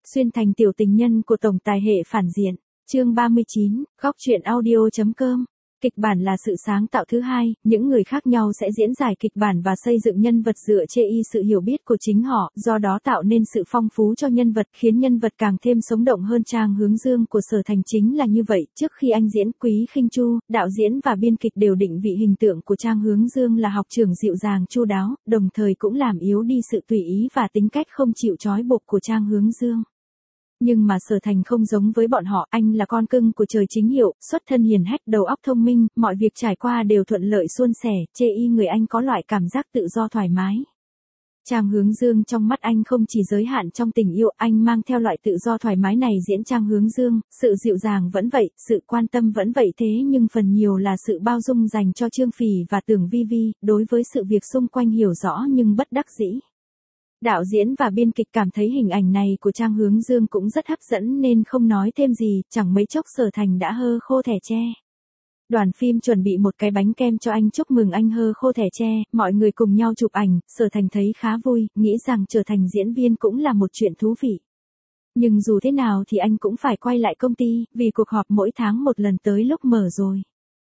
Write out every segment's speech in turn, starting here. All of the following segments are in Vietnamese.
Xuyên thành tiểu tình nhân của tổng tài hệ phản diện. Chương 39, góc truyện audio.com. Kịch bản là sự sáng tạo thứ hai, những người khác nhau sẽ diễn giải kịch bản và xây dựng nhân vật dựa trên sự hiểu biết của chính họ, do đó tạo nên sự phong phú cho nhân vật, khiến nhân vật càng thêm sống động hơn. Trang Hướng Dương của Sở Thành chính là như vậy, trước khi anh diễn, Quý Khinh Chu, đạo diễn và biên kịch đều định vị hình tượng của Trang Hướng Dương là học trưởng dịu dàng chu đáo, đồng thời cũng làm yếu đi sự tùy ý và tính cách không chịu trói buộc của Trang Hướng Dương. Nhưng mà Sở Thành không giống với bọn họ, anh là con cưng của trời chính hiệu, xuất thân hiền hách, đầu óc thông minh, mọi việc trải qua đều thuận lợi suôn sẻ, người anh có loại cảm giác tự do thoải mái. Trang Hướng Dương trong mắt anh không chỉ giới hạn trong tình yêu, anh mang theo loại tự do thoải mái này diễn Trang Hướng Dương, sự dịu dàng vẫn vậy, sự quan tâm vẫn vậy, thế nhưng phần nhiều là sự bao dung dành cho Trương Phỉ và Tưởng Vi Vi, đối với sự việc xung quanh hiểu rõ nhưng bất đắc dĩ. Đạo diễn và biên kịch cảm thấy hình ảnh này của Trang Hướng Dương cũng rất hấp dẫn nên không nói thêm gì, chẳng mấy chốc Sở Thành đã hơ khô thẻ tre. Đoàn phim chuẩn bị một cái bánh kem cho anh chúc mừng anh hơ khô thẻ tre, mọi người cùng nhau chụp ảnh, Sở Thành thấy khá vui, nghĩ rằng trở thành diễn viên cũng là một chuyện thú vị. Nhưng dù thế nào thì anh cũng phải quay lại công ty, vì cuộc họp mỗi tháng một lần tới lúc mở rồi.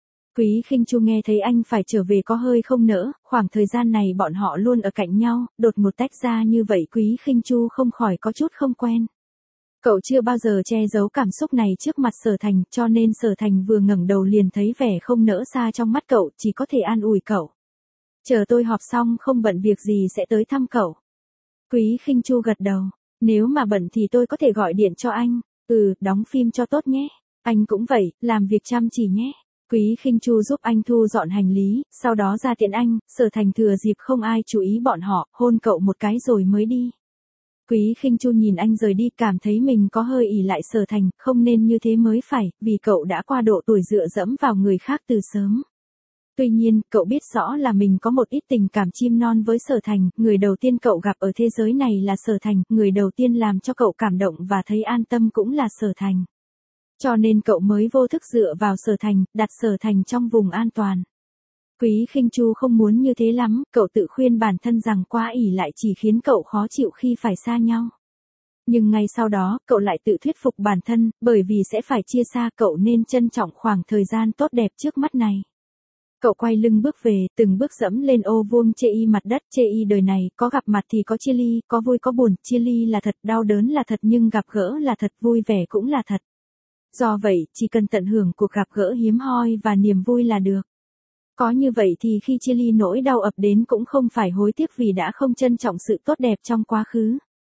Quý Khinh Chu nghe thấy anh phải trở về có hơi không nỡ, khoảng thời gian này bọn họ luôn ở cạnh nhau, đột ngột tách ra như vậy Quý Khinh Chu không khỏi có chút không quen. Cậu chưa bao giờ che giấu cảm xúc này trước mặt Sở Thành, cho nên Sở Thành vừa ngẩng đầu liền thấy vẻ không nỡ xa trong mắt cậu, chỉ có thể an ủi cậu. Chờ tôi họp xong không bận việc gì sẽ tới thăm cậu. Quý Khinh Chu gật đầu, nếu mà bận thì tôi có thể gọi điện cho anh, đóng phim cho tốt nhé. Anh cũng vậy, làm việc chăm chỉ nhé. Quý Khinh Chu giúp anh thu dọn hành lý, sau đó ra tiễn anh, Sở Thành thừa dịp không ai chú ý bọn họ, hôn cậu một cái rồi mới đi. Quý Khinh Chu nhìn anh rời đi cảm thấy mình có hơi ỷ lại Sở Thành, không nên như thế mới phải, vì cậu đã qua độ tuổi dựa dẫm vào người khác từ sớm. Tuy nhiên, cậu biết rõ là mình có một ít tình cảm chim non với Sở Thành, người đầu tiên cậu gặp ở thế giới này là Sở Thành, người đầu tiên làm cho cậu cảm động và thấy an tâm cũng là Sở Thành. Cho nên cậu mới vô thức dựa vào Sở Thành, đặt Sở Thành trong vùng an toàn. Quý Khinh Chu không muốn như thế lắm, cậu tự khuyên bản thân rằng quá ỷ lại chỉ khiến cậu khó chịu khi phải xa nhau. Nhưng ngay sau đó, cậu lại tự thuyết phục bản thân, bởi vì sẽ phải chia xa cậu nên trân trọng khoảng thời gian tốt đẹp trước mắt này. Cậu quay lưng bước về, từng bước dẫm lên ô vuông mặt đất, đời này, có gặp mặt thì có chia ly, có vui có buồn, chia ly là thật, đau đớn là thật nhưng gặp gỡ là thật, vui vẻ cũng là thật. Do vậy, chỉ cần tận hưởng cuộc gặp gỡ hiếm hoi và niềm vui là được. Có như vậy thì khi chia ly nỗi đau ập đến cũng không phải hối tiếc vì đã không trân trọng sự tốt đẹp trong quá khứ.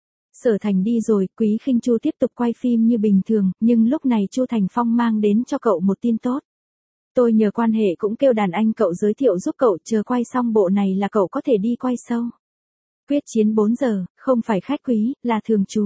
Sở Thành đi rồi, Quý Khinh Chu tiếp tục quay phim như bình thường, nhưng lúc này Chu Thành Phong mang đến cho cậu một tin tốt. Tôi nhờ quan hệ cũng kêu đàn anh cậu giới thiệu giúp cậu, chờ quay xong bộ này là cậu có thể đi quay show. Quyết chiến 4 giờ, không phải khách quý, là thường trú.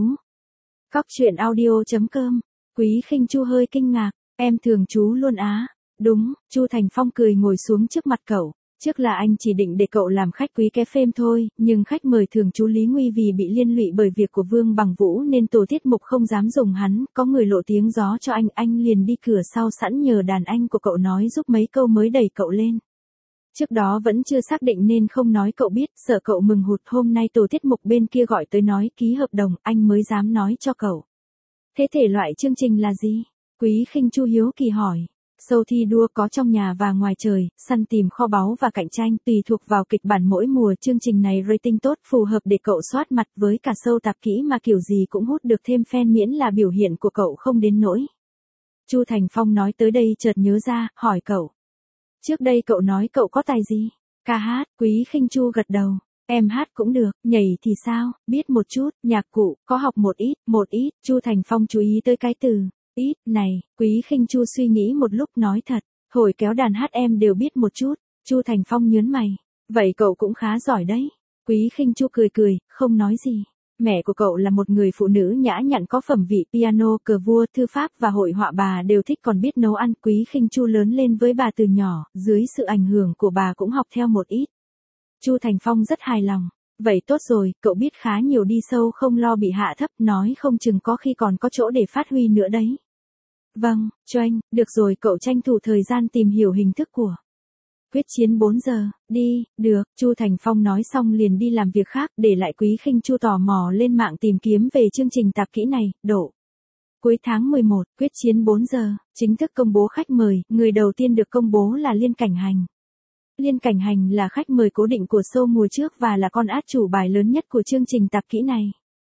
Góc truyện audio.com. Quý Khinh Chu hơi kinh ngạc, em thường trú luôn á. Đúng, Chu Thành Phong cười ngồi xuống trước mặt cậu. Trước là anh chỉ định để cậu làm khách quý ké phêm thôi, nhưng khách mời thường trú Lý Nguy vì bị liên lụy bởi việc của Vương Bằng Vũ nên tổ tiết mục không dám dùng hắn, có người lộ tiếng gió cho anh liền đi cửa sau sẵn nhờ đàn anh của cậu nói giúp mấy câu mới đẩy cậu lên. Trước đó vẫn chưa xác định nên không nói cậu biết, sợ cậu mừng hụt, hôm nay tổ tiết mục bên kia gọi tới nói ký hợp đồng, anh mới dám nói cho cậu. Thế thể loại chương trình là gì? Quý Khinh Chu hiếu kỳ hỏi. Show thi đua có trong nhà và ngoài trời, săn tìm kho báu và cạnh tranh, tùy thuộc vào kịch bản mỗi mùa. Chương trình này rating tốt, phù hợp để cậu soát mặt, với cả show tạp kỹ mà kiểu gì cũng hút được thêm fan miễn là biểu hiện của cậu không đến nỗi. Chu Thành Phong nói tới đây chợt nhớ ra, hỏi cậu. Trước đây cậu nói cậu có tài gì? Ca hát. Quý Khinh Chu gật đầu. Em hát cũng được, nhảy thì sao, biết một chút, nhạc cụ, có học một ít, Chu Thành Phong chú ý tới cái từ ít này, Quý Khinh Chu suy nghĩ một lúc nói thật, hồi kéo đàn hát em đều biết một chút. Chu Thành Phong nhớn mày, vậy cậu cũng khá giỏi đấy. Quý Khinh Chu cười, không nói gì. Mẹ của cậu là một người phụ nữ nhã nhặn có phẩm vị, piano, cờ vua, thư pháp và hội họa bà đều thích, còn biết nấu ăn. Quý Khinh Chu lớn lên với bà từ nhỏ, dưới sự ảnh hưởng của bà cũng học theo một ít. Chu Thành Phong rất hài lòng. Vậy tốt rồi, cậu biết khá nhiều, đi sâu không lo bị hạ thấp, nói không chừng có khi còn có chỗ để phát huy nữa đấy. Vâng, cho anh, được rồi, cậu tranh thủ thời gian tìm hiểu hình thức của Quyết chiến 4 giờ, đi, được, Chu Thành Phong nói xong liền đi làm việc khác, để lại Quý Khinh Chu tò mò lên mạng tìm kiếm về chương trình tạp kỹ này, độ. Cuối tháng 11, quyết chiến 4 giờ, chính thức công bố khách mời, người đầu tiên được công bố là Liên Cảnh Hành. Liên Cảnh Hành là khách mời cố định của show mùa trước và là con át chủ bài lớn nhất của chương trình tạp kỹ này.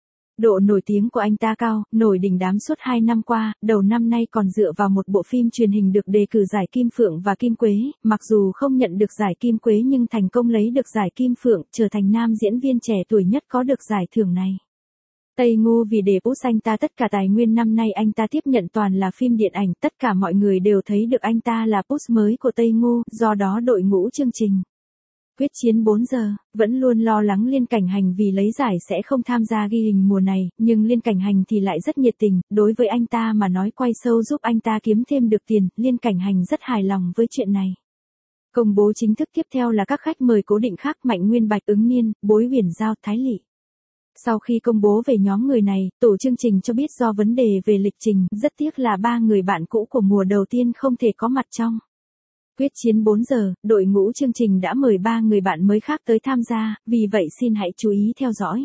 Độ nổi tiếng của anh ta cao, nổi đỉnh đám suốt 2 năm qua, đầu năm nay còn dựa vào một bộ phim truyền hình được đề cử giải Kim Phượng và Kim Quế, mặc dù không nhận được giải Kim Quế nhưng thành công lấy được giải Kim Phượng, trở thành nam diễn viên trẻ tuổi nhất có được giải thưởng này. Tây Ngô vì để push anh ta tất cả tài nguyên năm nay anh ta tiếp nhận toàn là phim điện ảnh, tất cả mọi người đều thấy được anh ta là push mới của Tây Ngô, do đó đội ngũ chương trình quyết chiến 4 giờ, vẫn luôn lo lắng Liên Cảnh Hành vì lấy giải sẽ không tham gia ghi hình mùa này, nhưng Liên Cảnh Hành thì lại rất nhiệt tình, đối với anh ta mà nói quay show giúp anh ta kiếm thêm được tiền, Liên Cảnh Hành rất hài lòng với chuyện này. Công bố chính thức tiếp theo là các khách mời cố định khác Mạnh Nguyên Bạch Ứng Niên, Bối Huyền Giao, Thái Lị. Sau khi công bố về nhóm người này, tổ chương trình cho biết do vấn đề về lịch trình, rất tiếc là 3 người bạn cũ của mùa đầu tiên không thể có mặt trong quyết chiến 4 giờ, đội ngũ chương trình đã mời 3 người bạn mới khác tới tham gia, vì vậy xin hãy chú ý theo dõi.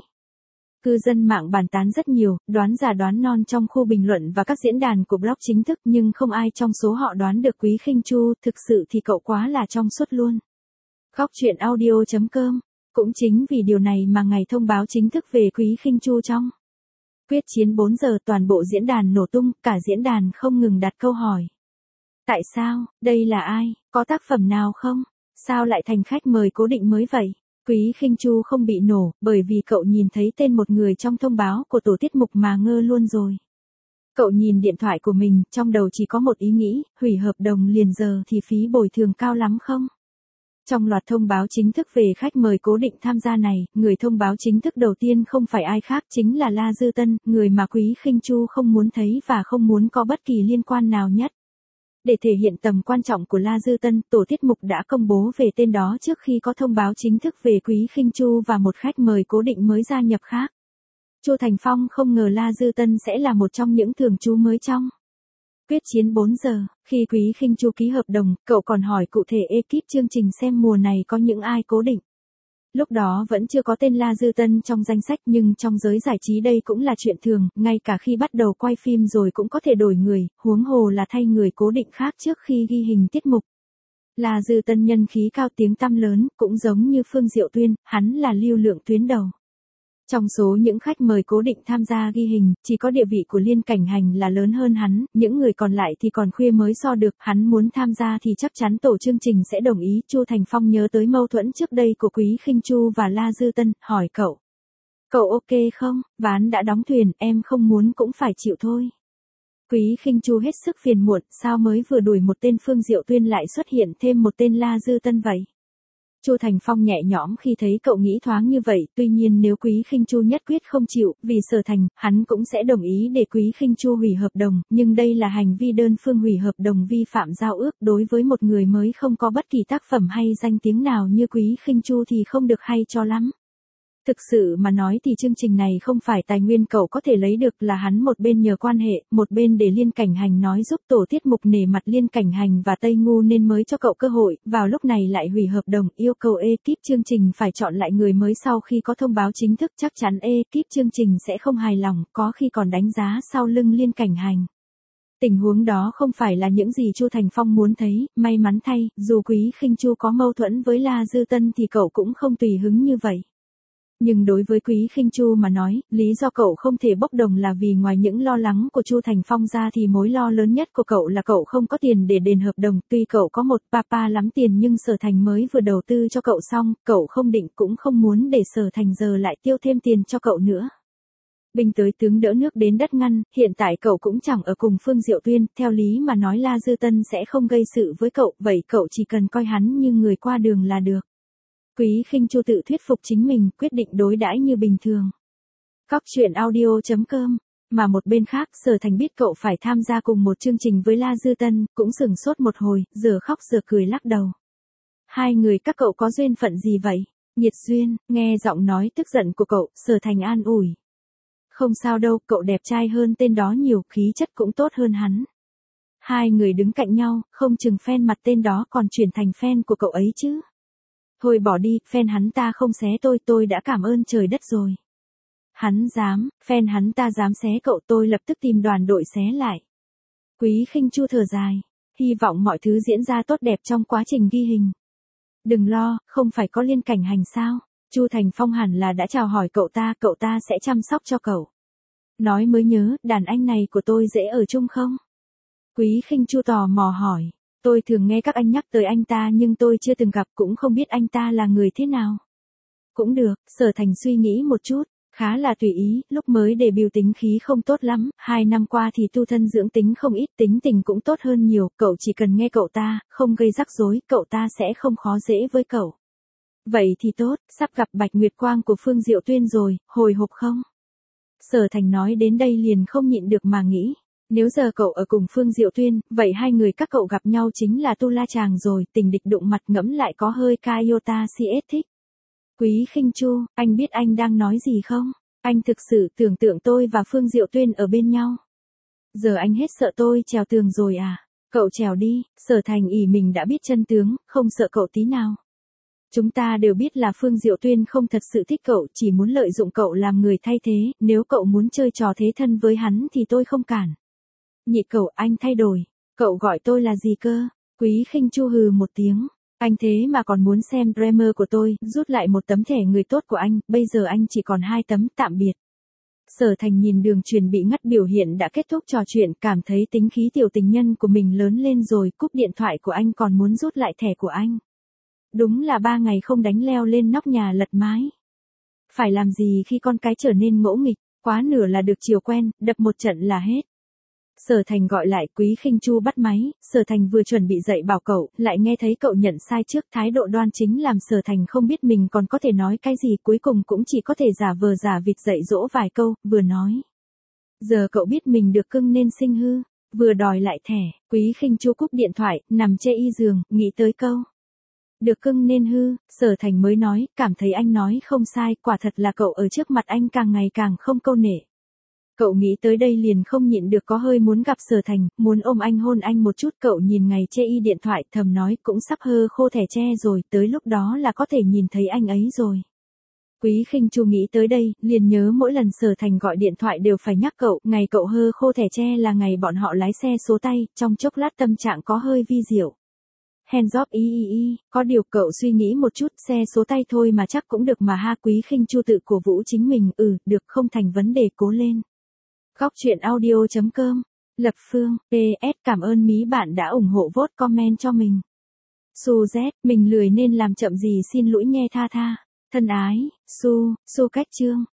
Cư dân mạng bàn tán rất nhiều, đoán giả đoán non trong khu bình luận và các diễn đàn của blog chính thức nhưng không ai trong số họ đoán được Quý Khinh Chu, thực sự thì cậu quá là trong suốt luôn. Góc truyện audio.com. Cũng chính vì điều này mà ngày thông báo chính thức về Quý Khinh Chu trong quyết chiến 4 giờ toàn bộ diễn đàn nổ tung, cả diễn đàn không ngừng đặt câu hỏi. Tại sao, đây là ai, có tác phẩm nào không? Sao lại thành khách mời cố định mới vậy? Quý Khinh Chu không bị nổ, bởi vì cậu nhìn thấy tên một người trong thông báo của tổ tiết mục mà ngơ luôn rồi. Cậu nhìn điện thoại của mình, trong đầu chỉ có một ý nghĩ, hủy hợp đồng liền giờ thì phí bồi thường cao lắm không? Trong loạt thông báo chính thức về khách mời cố định tham gia này, người thông báo chính thức đầu tiên không phải ai khác chính là La Dư Tân, người mà Quý Khinh Chu không muốn thấy và không muốn có bất kỳ liên quan nào nhất. Để thể hiện tầm quan trọng của La Dư Tân, tổ tiết mục đã công bố về tên đó trước khi có thông báo chính thức về Quý Khinh Chu và một khách mời cố định mới gia nhập khác. Chu Thành Phong không ngờ La Dư Tân sẽ là một trong những thường trú mới trong quyết chiến 4 giờ, khi Quý Khinh Chu ký hợp đồng, cậu còn hỏi cụ thể ekip chương trình xem mùa này có những ai cố định. Lúc đó vẫn chưa có tên La Dư Tân trong danh sách nhưng trong giới giải trí đây cũng là chuyện thường, ngay cả khi bắt đầu quay phim rồi cũng có thể đổi người, huống hồ là thay người cố định khác trước khi ghi hình tiết mục. La Dư Tân nhân khí cao tiếng tăm lớn, cũng giống như Phương Diệu Tuyên, hắn là lưu lượng tuyến đầu. Trong số những khách mời cố định tham gia ghi hình, chỉ có địa vị của Liên Cảnh Hành là lớn hơn hắn, những người còn lại thì còn khuya mới so được, hắn muốn tham gia thì chắc chắn tổ chương trình sẽ đồng ý. Chu Thành Phong nhớ tới mâu thuẫn trước đây của Quý Khinh Chu và La Dư Tân, hỏi cậu. Cậu ok không, ván đã đóng thuyền, em không muốn cũng phải chịu thôi. Quý Khinh Chu hết sức phiền muộn, sao mới vừa đuổi một tên Phương Diệu Tuyên lại xuất hiện thêm một tên La Dư Tân vậy? Chu Thành Phong nhẹ nhõm khi thấy cậu nghĩ thoáng như vậy, tuy nhiên nếu Quý Khinh Chu nhất quyết không chịu, vì Sở Thành, hắn cũng sẽ đồng ý để Quý Khinh Chu hủy hợp đồng, nhưng đây là hành vi đơn phương hủy hợp đồng vi phạm giao ước, đối với một người mới không có bất kỳ tác phẩm hay danh tiếng nào như Quý Khinh Chu thì không được hay cho lắm. Thực sự mà nói thì chương trình này không phải tài nguyên cậu có thể lấy được, là hắn một bên nhờ quan hệ, một bên để Liên Cảnh Hành nói giúp tổ tiết mục nể mặt Liên Cảnh Hành và Tây Ngu nên mới cho cậu cơ hội, vào lúc này lại hủy hợp đồng, yêu cầu ekip chương trình phải chọn lại người mới. Sau khi có thông báo chính thức chắc chắn ekip chương trình sẽ không hài lòng, có khi còn đánh giá sau lưng Liên Cảnh Hành. Tình huống đó không phải là những gì Chu Thành Phong muốn thấy, may mắn thay, dù Quý Khinh Chu có mâu thuẫn với La Dư Tân thì cậu cũng không tùy hứng như vậy. Nhưng đối với Quý Khinh Chu mà nói, lý do cậu không thể bốc đồng là vì ngoài những lo lắng của Chu Thành Phong ra thì mối lo lớn nhất của cậu là cậu không có tiền để đền hợp đồng. Tuy cậu có một papa lắm tiền nhưng Sở Thành mới vừa đầu tư cho cậu xong, cậu không định cũng không muốn để Sở Thành giờ lại tiêu thêm tiền cho cậu nữa. Binh tới tướng đỡ nước đến đất ngăn, hiện tại cậu cũng chẳng ở cùng Phương Diệu Tuyên, theo lý mà nói La Dư Tân sẽ không gây sự với cậu, vậy cậu chỉ cần coi hắn như người qua đường là được. Quý Khinh Chu tự thuyết phục chính mình, quyết định đối đãi như bình thường. Góc truyện audio.com. Mà một bên khác, Sở Thành biết cậu phải tham gia cùng một chương trình với La Dư Tân, cũng sửng sốt một hồi, giờ khóc giờ cười lắc đầu. Hai người các cậu có duyên phận gì vậy? Nhiệt duyên, nghe giọng nói tức giận của cậu, Sở Thành an ủi. Không sao đâu, cậu đẹp trai hơn tên đó nhiều, khí chất cũng tốt hơn hắn. Hai người đứng cạnh nhau, không chừng fan mặt tên đó còn chuyển thành fan của cậu ấy chứ. Thôi bỏ đi, fan hắn ta không xé tôi đã cảm ơn trời đất rồi. Hắn dám, fan hắn ta dám xé cậu, tôi lập tức tìm đoàn đội xé lại. Quý Khinh Chu thở dài, hy vọng mọi thứ diễn ra tốt đẹp trong quá trình ghi hình. Đừng lo, không phải có Liên Cảnh Hành sao? Chu Thành Phong hẳn là đã chào hỏi cậu ta sẽ chăm sóc cho cậu. Nói mới nhớ, đàn anh này của tôi dễ ở chung không? Quý Khinh Chu tò mò hỏi, tôi thường nghe các anh nhắc tới anh ta nhưng tôi chưa từng gặp, cũng không biết anh ta là người thế nào. Cũng được, Sở Thành suy nghĩ một chút, khá là tùy ý, lúc mới debut tính khí không tốt lắm, 2 năm qua thì tu thân dưỡng tính không ít, tính tình cũng tốt hơn nhiều, cậu chỉ cần nghe cậu ta, không gây rắc rối, cậu ta sẽ không khó dễ với cậu. Vậy thì tốt, sắp gặp Bạch Nguyệt Quang của Phương Diệu Tuyên rồi, hồi hộp không? Sở Thành nói đến đây liền không nhịn được mà nghĩ, nếu giờ cậu ở cùng Phương Diệu Tuyên, vậy hai người các cậu gặp nhau chính là tu la chàng rồi, tình địch đụng mặt ngẫm lại có hơi ca iota CS thích. Quý Khinh Chu, anh biết anh đang nói gì không? Anh thực sự tưởng tượng tôi và Phương Diệu Tuyên ở bên nhau. Giờ anh hết sợ tôi trèo tường rồi à? Cậu trèo đi, Sở Thành ỷ mình đã biết chân tướng, không sợ cậu tí nào. Chúng ta đều biết là Phương Diệu Tuyên không thật sự thích cậu, chỉ muốn lợi dụng cậu làm người thay thế, nếu cậu muốn chơi trò thế thân với hắn thì tôi không cản. Nhị cậu, anh thay đổi, cậu gọi tôi là gì cơ? Quý Khinh Chu hừ một tiếng, anh thế mà còn muốn xem Dreamer của tôi, rút lại một tấm thẻ người tốt của anh, bây giờ anh chỉ còn 2 tấm, tạm biệt. Sở Thành nhìn Đường Truyền bị ngắt biểu hiện đã kết thúc trò chuyện, cảm thấy tính khí tiểu tình nhân của mình lớn lên rồi, cúp điện thoại của anh còn muốn rút lại thẻ của anh. Đúng là 3 ngày không đánh leo lên nóc nhà lật mái. Phải làm gì khi con cái trở nên ngỗ nghịch, quá nửa là được chiều quen, đập một trận là hết. Sở Thành gọi lại, Quý Khinh Chu bắt máy, Sở Thành vừa chuẩn bị dậy bảo cậu, lại nghe thấy cậu nhận sai trước, thái độ đoan chính làm Sở Thành không biết mình còn có thể nói cái gì, cuối cùng cũng chỉ có thể giả vờ giả vịt dạy dỗ vài câu, vừa nói. Giờ cậu biết mình được cưng nên sinh hư, vừa đòi lại thẻ, Quý Khinh Chu cúp điện thoại, nằm chê y giường, nghĩ tới câu. Được cưng nên hư, Sở Thành mới nói, cảm thấy anh nói không sai, quả thật là cậu ở trước mặt anh càng ngày càng không câu nể. Cậu nghĩ tới đây liền không nhịn được có hơi muốn gặp Sở Thành, muốn ôm anh hôn anh một chút, cậu nhìn ngày chê y điện thoại thầm nói cũng sắp hơ khô thẻ tre rồi, tới lúc đó là có thể nhìn thấy anh ấy rồi. Quý Khinh Chu nghĩ tới đây, liền nhớ mỗi lần Sở Thành gọi điện thoại đều phải nhắc cậu, ngày cậu hơ khô thẻ tre là ngày bọn họ lái xe số tay, trong chốc lát tâm trạng có hơi vi diệu. Hands off có điều cậu suy nghĩ một chút, xe số tay thôi mà chắc cũng được mà ha. Quý Khinh Chu tự cổ vũ chính mình, được không thành vấn đề, cố lên. Góc truyện audio.com, Lập Phương, PS cảm ơn mí bạn đã ủng hộ vote comment cho mình. Su Z, mình lười nên làm chậm gì xin lỗi nghe tha tha. Thân ái, Su cách chương.